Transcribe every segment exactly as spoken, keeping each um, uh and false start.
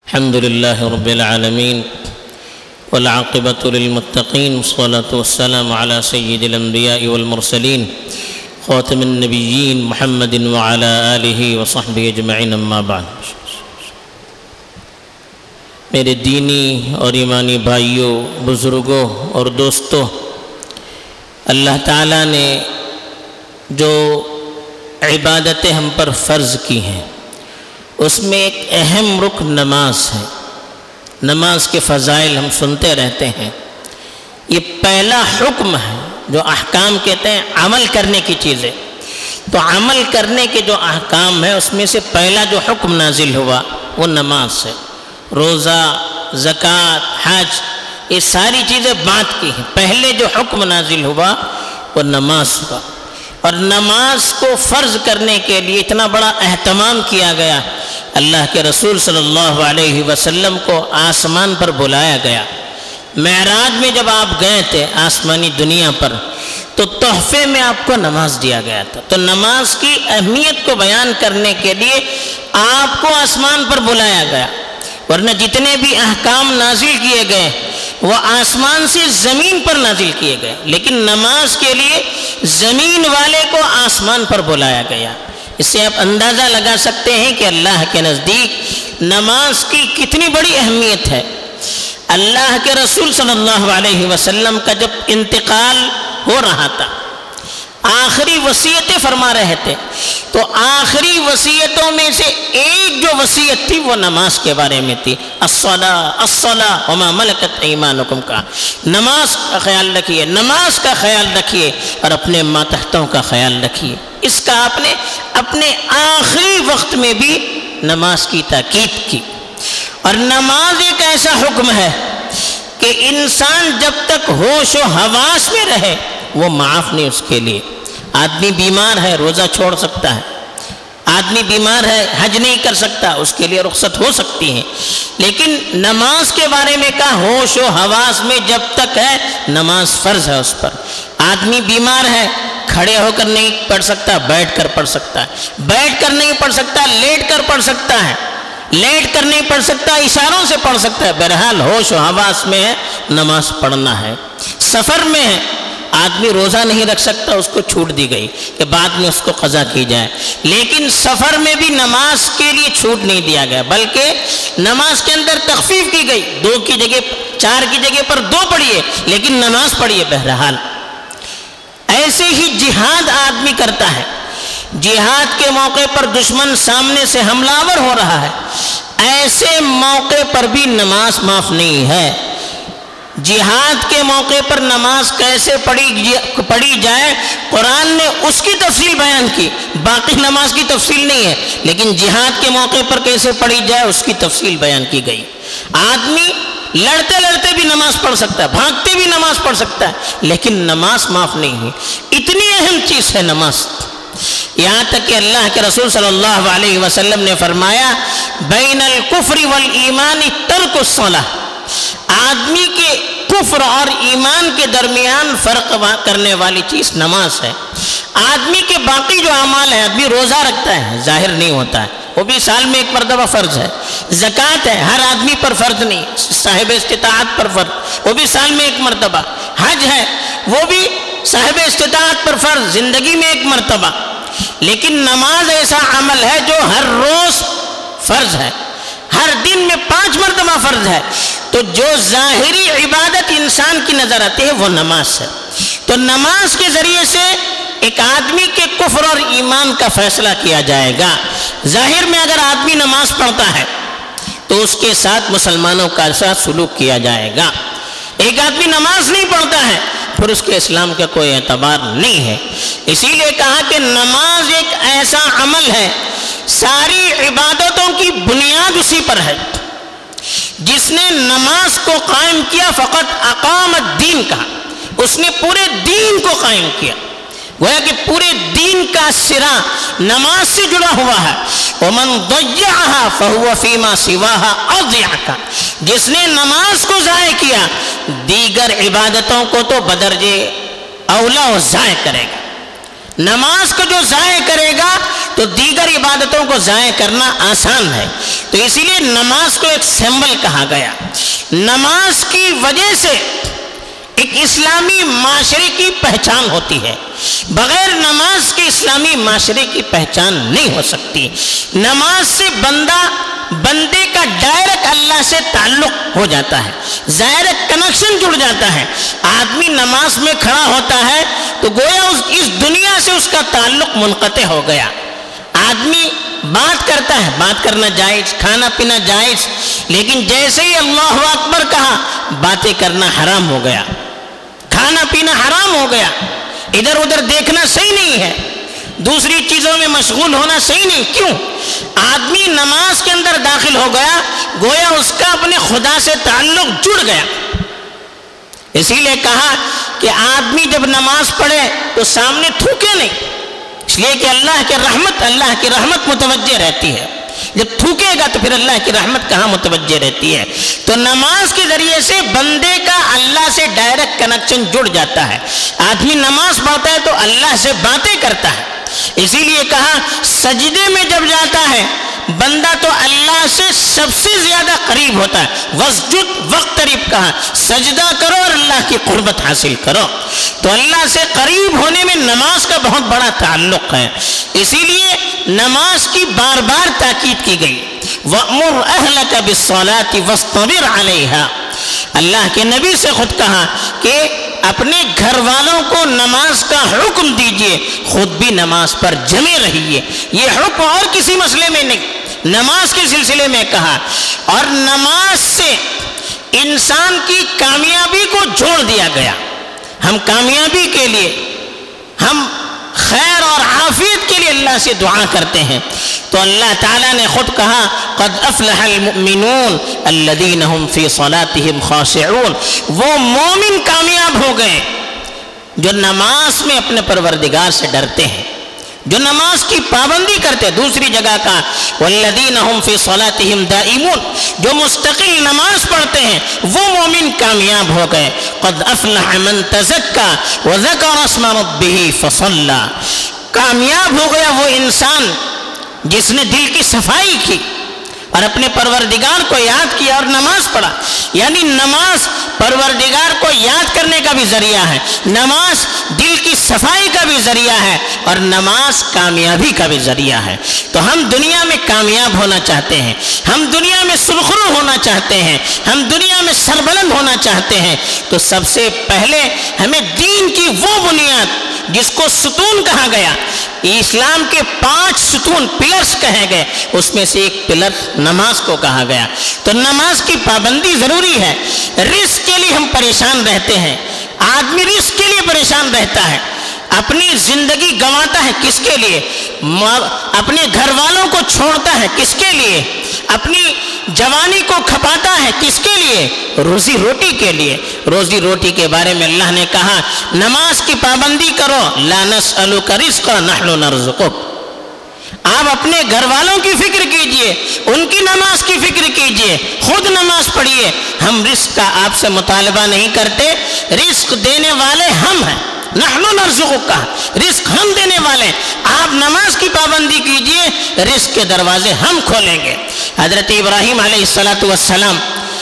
الحمد لله رب العالمين والعاقبة للمتقين والصلاة والسلام على سيد الأنبياء والمرسلين خاتم النبيين محمد وعلى آله وصحبه اجمعین اما بعد۔ میرے دینی اور ایمانی بھائیوں، بزرگوں اور دوستوں، اللہ تعالیٰ نے جو عبادتیں ہم پر فرض کی ہیں اس میں ایک اہم رکن نماز ہے۔ نماز کے فضائل ہم سنتے رہتے ہیں۔ یہ پہلا حکم ہے، جو احکام کہتے ہیں عمل کرنے کی چیزیں، تو عمل کرنے کے جو احکام ہیں اس میں سے پہلا جو حکم نازل ہوا وہ نماز ہے۔ روزہ، زکوٰۃ، حج، یہ ساری چیزیں بعد کی ہیں۔ پہلے جو حکم نازل ہوا وہ نماز ہوا، اور نماز کو فرض کرنے کے لیے اتنا بڑا اہتمام کیا گیا۔ اللہ کے رسول صلی اللہ علیہ وسلم کو آسمان پر بلایا گیا۔ معراج میں جب آپ گئے تھے آسمانی دنیا پر، تو تحفے میں آپ کو نماز دیا گیا تھا۔ تو نماز کی اہمیت کو بیان کرنے کے لیے آپ کو آسمان پر بلایا گیا، ورنہ جتنے بھی احکام نازل کیے گئے وہ آسمان سے زمین پر نازل کیے گئے، لیکن نماز کے لیے زمین والے کو آسمان پر بلایا گیا۔ اس سے آپ اندازہ لگا سکتے ہیں کہ اللہ کے نزدیک نماز کی کتنی بڑی اہمیت ہے۔ اللہ کے رسول صلی اللہ علیہ وسلم کا جب انتقال ہو رہا تھا، آخری وصیتیں فرما رہے تھے، تو آخری وصیتوں میں سے ایک جو وصیت تھی وہ نماز کے بارے میں تھی۔ الصلاۃ الصلاۃ وما ملکت ایمانکم کا، نماز کا خیال رکھیے، نماز کا خیال رکھیے اور اپنے ماتحتوں کا خیال رکھیے۔ اس کا آپ نے اپنے آخری وقت میں بھی نماز کی تاکید کی۔ اور نماز ایک ایسا حکم ہے کہ انسان جب تک ہوش و حواس میں رہے وہ معاف نہیں اس کے لیے۔ آدمی بیمار ہے روزہ چھوڑ سکتا ہے، آدمی بیمار ہے حج نہیں کر سکتا، اس کے لیے رخصت ہو سکتی ہے، لیکن نماز کے بارے میں کہا ہوش و حواس میں جب تک ہے نماز فرض ہے اس پر۔ آدمی بیمار ہے، کھڑے ہو کر نہیں پڑھ سکتا، بیٹھ کر پڑھ سکتا ہے، بیٹھ کر نہیں پڑھ سکتا لیٹ کر پڑھ سکتا ہے، لیٹ کر نہیں پڑھ سکتا اشاروں سے پڑھ سکتا ہے۔ بہرحال ہوش و حواس میں ہے نماز پڑھنا ہے۔ سفر میں ہے، آدمی روزہ نہیں رکھ سکتا، اس کو چھوٹ دی گئی کہ بعد میں اس کو قضا کی جائے، لیکن سفر میں بھی نماز کے لیے چھوٹ نہیں دیا گیا، بلکہ نماز کے اندر تخفیف کی گئی۔ دو کی جگہ چار کی جگہ پر دو پڑھیے، لیکن نماز پڑھیے۔ بہرحال ایسے ہی جہاد آدمی کرتا ہے، جہاد کے موقع پر دشمن سامنے سے حملہ آور ہو رہا ہے، ایسے موقع پر بھی نماز معاف نہیں ہے۔ جہاد کے موقع پر نماز کیسے پڑھی پڑھی جائے قرآن نے اس کی تفصیل بیان کی، باقی نماز کی تفصیل نہیں ہے، لیکن جہاد کے موقع پر کیسے پڑھی جائے اس کی تفصیل بیان کی گئی۔ آدمی لڑتے لڑتے بھی نماز پڑھ سکتا ہے، بھاگتے بھی نماز پڑھ سکتا ہے، لیکن نماز معاف نہیں ہے۔ اتنی اہم چیز ہے نماز، یہاں تک کہ اللہ کے رسول صلی اللہ علیہ وسلم نے فرمایا بین الکفر والایمان ترک الصلاۃ، آدمی کے کفر اور ایمان کے درمیان فرق کرنے والی چیز نماز ہے۔ آدمی کے باقی جو اعمال ہیں، آدمی روزہ رکھتا ہے ظاہر نہیں ہوتا ہے، وہ بھی سال میں ایک مرتبہ فرض ہے۔ زکوٰۃ ہے ہر آدمی پر فرض نہیں، صاحب استطاعت پر فرض، وہ بھی سال میں ایک مرتبہ۔ حج ہے وہ بھی صاحب استطاعت پر فرض، زندگی میں ایک مرتبہ۔ لیکن نماز ایسا عمل ہے جو ہر روز فرض ہے، ہر دن میں پانچ مرتبہ فرض ہے۔ تو جو ظاہری عبادت انسان کی نظر آتی ہے وہ نماز ہے۔ تو نماز کے ذریعے سے ایک آدمی کے کفر اور ایمان کا فیصلہ کیا جائے گا۔ ظاہر میں اگر آدمی نماز پڑھتا ہے تو اس کے ساتھ مسلمانوں کا ساتھ سلوک کیا جائے گا۔ ایک آدمی نماز نہیں پڑھتا ہے پھر اس کے اسلام کا کوئی اعتبار نہیں ہے۔ اسی لیے کہا کہ نماز ایک ایسا عمل ہے، ساری عبادتوں کی بنیاد اسی پر ہے۔ جس نے نماز کو قائم کیا فقط اقام الدین کہا، اس نے پورے دین کو قائم کیا، گویا کہ پورے دین کا سرا نماز سے جڑا ہوا ہے۔ ومن ضيعها فهو فيما سواها اضيع، جس نے نماز کو ضائع کیا دیگر عبادتوں کو تو بدرجے اولا و ضائع کرے گا۔ نماز کو جو ضائع کرے گا تو دیگر عبادتوں کو ضائع کرنا آسان ہے. تو اسی لیے نماز کو ایک سمبل کہا گیا. نماز کی وجہ سے ایک اسلامی معاشرے کی پہچان ہوتی ہے. بغیر نماز کے اسلامی معاشرے کی پہچان نہیں ہو سکتی. نماز سے بندہ بندے کا ڈائریکٹ اللہ سے تعلق ہو جاتا ہے, ڈائریکٹ کنیکشن جڑ جاتا ہے. آدمی نماز میں کھڑا ہوتا ہے تو گویا اس اس دنیا سے اس کا تعلق منقطع ہو گیا. آدمی بات کرتا ہے, بات کرنا جائز, کھانا پینا جائز, لیکن جیسے ہی اللہ اکبر کہا باتیں کرنا حرام ہو گیا, کھانا پینا حرام ہو گیا, ادھر ادھر دیکھنا صحیح نہیں ہے, دوسری چیزوں میں مشغول ہونا صحیح نہیں. کیوں؟ آدمی نماز کے اندر داخل ہو گیا, گویا اس کا اپنے خدا سے تعلق جڑ گیا. اسی لیے کہا کہ آدمی جب نماز پڑھے تو سامنے تھوکے نہیں, اس لیے کہ اللہ کی رحمت اللہ کی رحمت متوجہ رہتی ہے. جب تھوکے گا تو پھر اللہ کی رحمت کہاں متوجہ رہتی ہے. تو نماز کے ذریعے سے بندے کا اللہ سے ڈائریکٹ کنیکشن جڑ جاتا ہے. آدمی نماز پڑھتا ہے تو اللہ سے باتیں کرتا ہے. اسی لیے کہا سجدے میں جب جاتا ہے بندہ تو اللہ سے سب سے زیادہ قریب ہوتا ہے. وسجد وقترب کہا, سجدہ کرو اور اللہ کی قربت حاصل کرو. تو اللہ سے قریب ہونے میں نماز کا بہت بڑا تعلق ہے. اسی لیے نماز کی بار بار تاکید کی گئی. وَأْمُرْ أَهْلَكَ بِالصَّلَاةِ وَاسْطَبِرْ عَلَيْهَا. اللہ کے نبی سے خود کہا کہ اپنے گھر والوں کو نماز کا حکم دیجئے, خود بھی نماز پر جمے رہیے. یہ حکم اور کسی مسئلے میں نہیں, نماز کے سلسلے میں کہا. اور نماز سے انسان کی کامیابی کو جوڑ دیا گیا. ہم کامیابی کے لیے, ہم خیر اور عافیت کے لیے اللہ سے دعا کرتے ہیں. تو اللہ تعالیٰ نے خود کہا قد افلح المؤمنون الذین هم فی صلاتهم خاشعون. وہ مومن کامیاب ہو گئے جو نماز میں اپنے پروردگار سے ڈرتے ہیں, جو نماز کی پابندی کرتے ہیں. دوسری جگہ کا والذین هم فی صلاتهم دائمون, جو مستقل نماز پڑھتے ہیں وہ مومن کامیاب ہو گئے. قد افلح من تزکا وذکر اسم ربہ فصلی. کامیاب ہو گیا وہ انسان جس نے دل کی صفائی کی اور اپنے پروردگار کو یاد کیا اور نماز پڑھا. یعنی نماز پروردگار کو یاد کرنے کا بھی ذریعہ ہے, نماز دل کی صفائی کا بھی ذریعہ ہے, اور نماز کامیابی کا بھی ذریعہ ہے. تو ہم دنیا میں کامیاب ہونا چاہتے ہیں, ہم دنیا میں سرخرو ہونا چاہتے ہیں, ہم دنیا میں سربلند ہونا چاہتے ہیں, تو سب سے پہلے ہمیں دین کی وہ بنیاد جس کو ستون کہا گیا, اسلام کے پانچ ستون پلرز کہے گئے, اس میں سے ایک پلر نماز کو کہا گیا. تو نماز کی پابندی ضروری ہے. رزق کے لیے ہم پریشان رہتے ہیں, آدمی رزق کے لیے پریشان رہتا ہے, اپنی زندگی گنواتا ہے کس کے لیے, اپنے گھر والوں کو چھوڑتا ہے کس کے لیے, اپنی جوانی کو کھپاتا ہے کس کے لیے, روزی روٹی کے لیے. روزی روٹی کے بارے میں اللہ نے کہا نماز کی پابندی کرو, لا نسألک رزقا نحن نرزقک. آپ اپنے گھر والوں کی فکر کیجئے, ان کی نماز کی فکر کیجئے, خود نماز پڑھیے. ہم رزق کا آپ سے مطالبہ نہیں کرتے, رزق دینے والے ہم ہیں. نحن نرزقک, رزق ہم دینے والے, آپ نماز کی پابندی کیجئے, رزق کے دروازے ہم کھولیں گے. حضرت ابراہیم علیہ السلام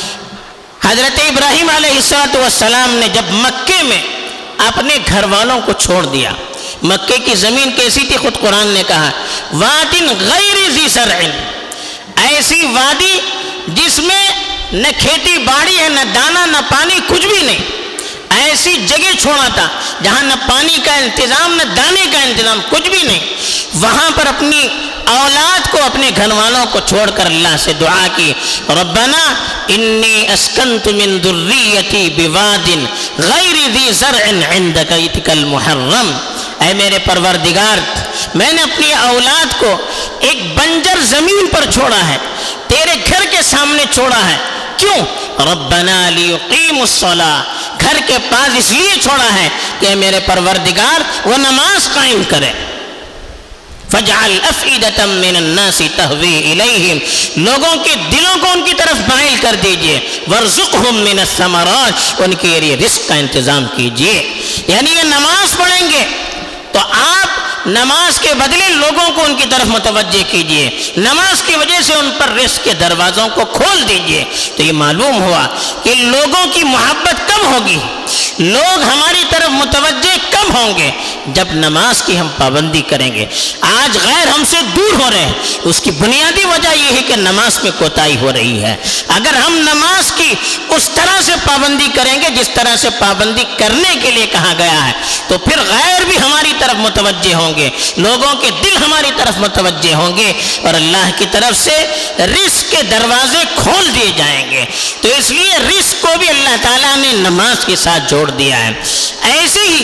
حضرت ابراہیم علیہ السلام نے جب مکے میں اپنے گھر والوں کو چھوڑ دیا, مکے کی زمین کیسی تھی خود قرآن نے کہا وادٍ غیر ذی زرع, ایسی وادی جس میں نہ کھیتی باڑی ہے, نہ دانا نہ پانی, کچھ بھی نہیں. ایسی جگہ چھوڑا تھا جہاں نہ پانی کا انتظام نہ دانے کا انتظام, کچھ بھی نہیں. وہاں پر اپنی اولاد کو, اپنے گھر والوں کو چھوڑ کر اللہ سے دعا کی, ربنا انی اسکنت من ذریتی بواد غیر ذی زرع عندک بیتک المحرم. اے میرے پروردگار, میں نے اپنی اولاد کو ایک بنجر زمین پر چھوڑا ہے, تیرے گھر کے سامنے چھوڑا ہے. کیوں؟ ربنا لیقیموا الصلاۃ, گھر کے پاس اس لیے چھوڑا ہے کہ میرے پروردگار وہ نماز قائم کرے. فجعل افئدۃ من الناس تہوی الیہم, لوگوں کے دلوں کو ان کی طرف مائل کر دیجئے. وارزقہم من الثمرات, ان کے لیے رزق کا انتظام کیجئے. یعنی یہ نماز پڑھیں گے تو آپ نماز کے بدلے لوگوں کو ان کی طرف متوجہ کیجئے، نماز کی وجہ سے ان پر رزق کے دروازوں کو کھول دیجئے۔ تو یہ معلوم ہوا کہ لوگوں کی محبت کب ہوگی، لوگ ہماری طرف متوجہ کب ہوں گے، جب نماز کی ہم پابندی کریں گے۔ آج غیر ہم سے دور ہو رہے ہیں، اس کی بنیادی وجہ یہ ہے کہ نماز میں کوتاہی ہو رہی ہے۔ اگر ہم نماز کی اس طرح سے پابندی کریں گے جس طرح سے پابندی کرنے کے لیے کہا گیا ہے، تو پھر غیر بھی ہماری طرف متوجہ ہوں گے، لوگوں کے دل ہماری طرف متوجہ ہوں گے، اور اللہ کی طرف سے رزق کے دروازے کھول دیے جائیں گے۔ تو اس لیے رزق کو بھی اللہ تعالیٰ نے نماز کے ساتھ جوڑ دیا ہے۔ ایسے ہی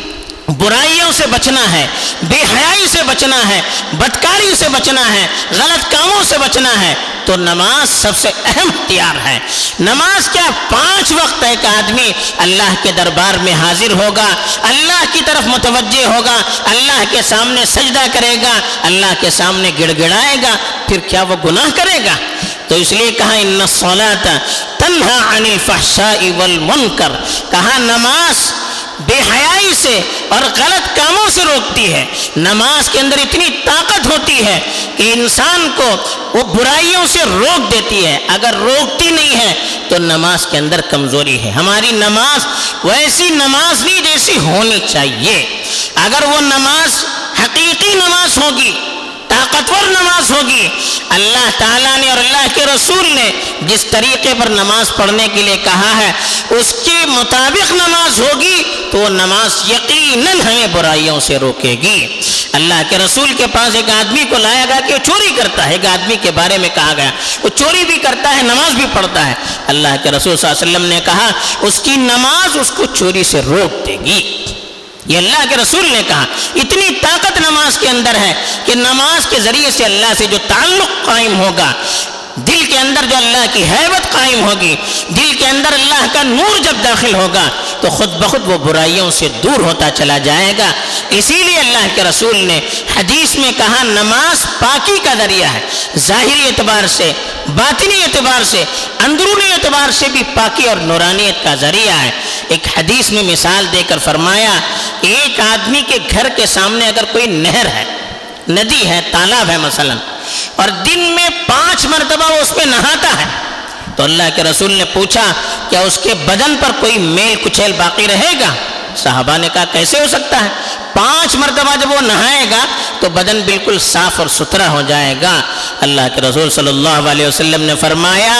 برائیوں سے بچنا ہے، بے حیائی سے بچنا ہے، بدکاری سے بچنا ہے، غلط کاموں سے بچنا ہے، تو نماز سب سے اہم ہتھیار ہے۔ نماز کیا، پانچ وقت ایک آدمی اللہ کے دربار میں حاضر ہوگا، اللہ کی طرف متوجہ ہوگا، اللہ کے سامنے سجدہ کرے گا، اللہ کے سامنے گڑ گڑائے گا، پھر کیا وہ گناہ کرے گا؟ تو اس لیے کہا ان الصلاۃ تنہی عن الفحشاء والمنکر، کہا نماز بے حیائی سے اور غلط کاموں سے روکتی ہے۔ نماز کے اندر اتنی طاقت ہوتی ہے کہ انسان کو وہ برائیوں سے روک دیتی ہے۔ اگر روکتی نہیں ہے تو نماز کے اندر کمزوری ہے۔ ہماری نماز ویسی نماز نہیں جیسی ہونی چاہیے۔ اگر وہ نماز حقیقی نماز ہوگی، طاقتور نماز ہوگی، اللہ تعالیٰ نے اور اللہ کے رسول نے جس طریقے پر نماز پڑھنے کے لیے کہا ہے اس کے مطابق نماز ہوگی، تو وہ نماز یقیناً ہمیں برائیوں سے روکے گی۔ اللہ کے رسول کے پاس ایک آدمی کو لایا گیا کہ وہ چوری کرتا ہے۔ ایک آدمی کے بارے میں کہا گیا وہ چوری بھی کرتا ہے، نماز بھی پڑھتا ہے۔ اللہ کے رسول صلی اللہ علیہ وسلم نے کہا اس کی نماز اس کو چوری سے روک دے گی۔ یہ اللہ کے رسول نے کہا۔ اتنی طاقت نماز کے اندر ہے کہ نماز کے ذریعے سے اللہ سے جو تعلق قائم ہوگا، دل کے اندر جو اللہ کی حیبت قائم ہوگی، دل کے اندر اللہ کا نور جب داخل ہوگا تو خود بخود وہ برائیوں سے دور ہوتا چلا جائے گا۔ اسی لیے اللہ کے رسول نے حدیث میں کہا نماز پاکی کا ذریعہ ہے، ظاہری اعتبار سے، باطنی اعتبار سے، اندرونی اعتبار سے بھی پاکی اور نورانیت کا ذریعہ ہے۔ ایک حدیث میں مثال دے کر فرمایا، ایک آدمی کے گھر کے سامنے اگر کوئی نہر ہے، ندی ہے، تالاب ہے مثلا، اور دن میں پانچ مرتبہ وہ اس پہ نہاتا ہے، تو اللہ کے رسول نے پوچھا کیا اس کے بدن پر کوئی میل کچیل باقی رہے گا؟ صحابہ نے کہا کیسے ہو سکتا ہے؟ پانچ مرتبہ جب وہ نہائے گا تو بدن بالکل صاف اور ستھرا ہو جائے گا۔ اللہ کے رسول صلی اللہ علیہ وسلم نے فرمایا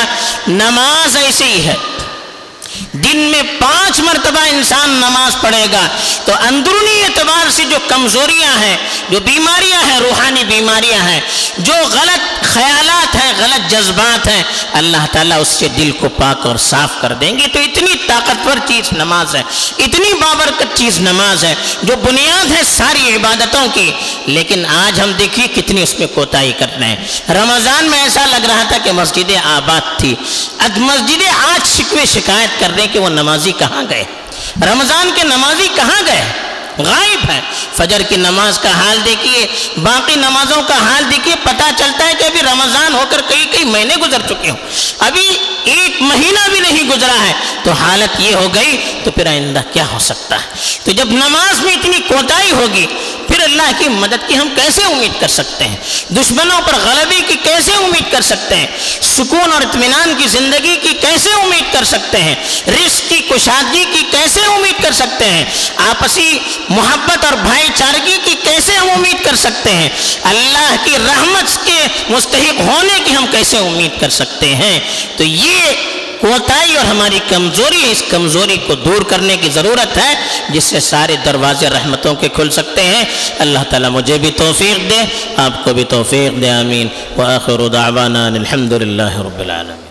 نماز ایسی ہی ہے، دن میں پانچ مرتبہ انسان نماز پڑھے گا تو اندرونی اعتبار سے جو کمزوریاں ہیں، جو بیماریاں ہیں، روحانی بیماریاں ہیں، جو غلط خیالات ہیں، غلط جذبات ہیں، اللہ تعالیٰ اس سے دل کو پاک اور صاف کر دیں گے۔ تو اتنی طاقتور چیز نماز ہے، اتنی بابرکت چیز نماز ہے، جو بنیاد ہے ساری عبادتوں کی۔ لیکن آج ہم دیکھیے کتنی اس میں کوتاہی کرتے ہیں۔ رمضان میں ایسا لگ رہا تھا کہ مسجدیں آباد تھی، اب مسجدیں آج شکوے شکایت کر رہے کہ وہ نمازی کہاں گئے، رمضان کے نمازی کہاں گئے، غائب ہے۔ فجر کی نماز کا حال دیکھیے، باقی نمازوں کا حال دیکھیے، پتہ چلتا ہے کہ ابھی رمضان ہو کر کئی کئی مہینے گزر چکے ہوں، ابھی ایک مہینہ بھی نہیں گزرا ہے، تو حالت یہ ہو گئی تو پھر آئندہ کیا ہو سکتا ہے؟ تو جب نماز میں اتنی کوتاہی ہوگی پھر اللہ کی مدد کی ہم کیسے امید کر سکتے ہیں؟ دشمنوں پر غلبے کی کیسے امید کر سکتے ہیں؟ سکون اور اطمینان کی زندگی کی کیسے امید کر سکتے ہیں؟ رزق کی کشادگی کی کیسے امید کر سکتے ہیں؟ آپسی محبت اور بھائی چارگی کی کیسے ہم امید کر سکتے ہیں؟ اللہ کی رحمت کے مستحق ہونے کی ہم کیسے امید کر سکتے ہیں؟ تو یہ کوتاہی اور ہماری کمزوری ہے، اس کمزوری کو دور کرنے کی ضرورت ہے جس سے سارے دروازے رحمتوں کے کھل سکتے ہیں۔ اللہ تعالیٰ مجھے بھی توفیق دے، آپ کو بھی توفیق دے، آمین۔ وآخر دعوانا الحمد للہ رب العالمین۔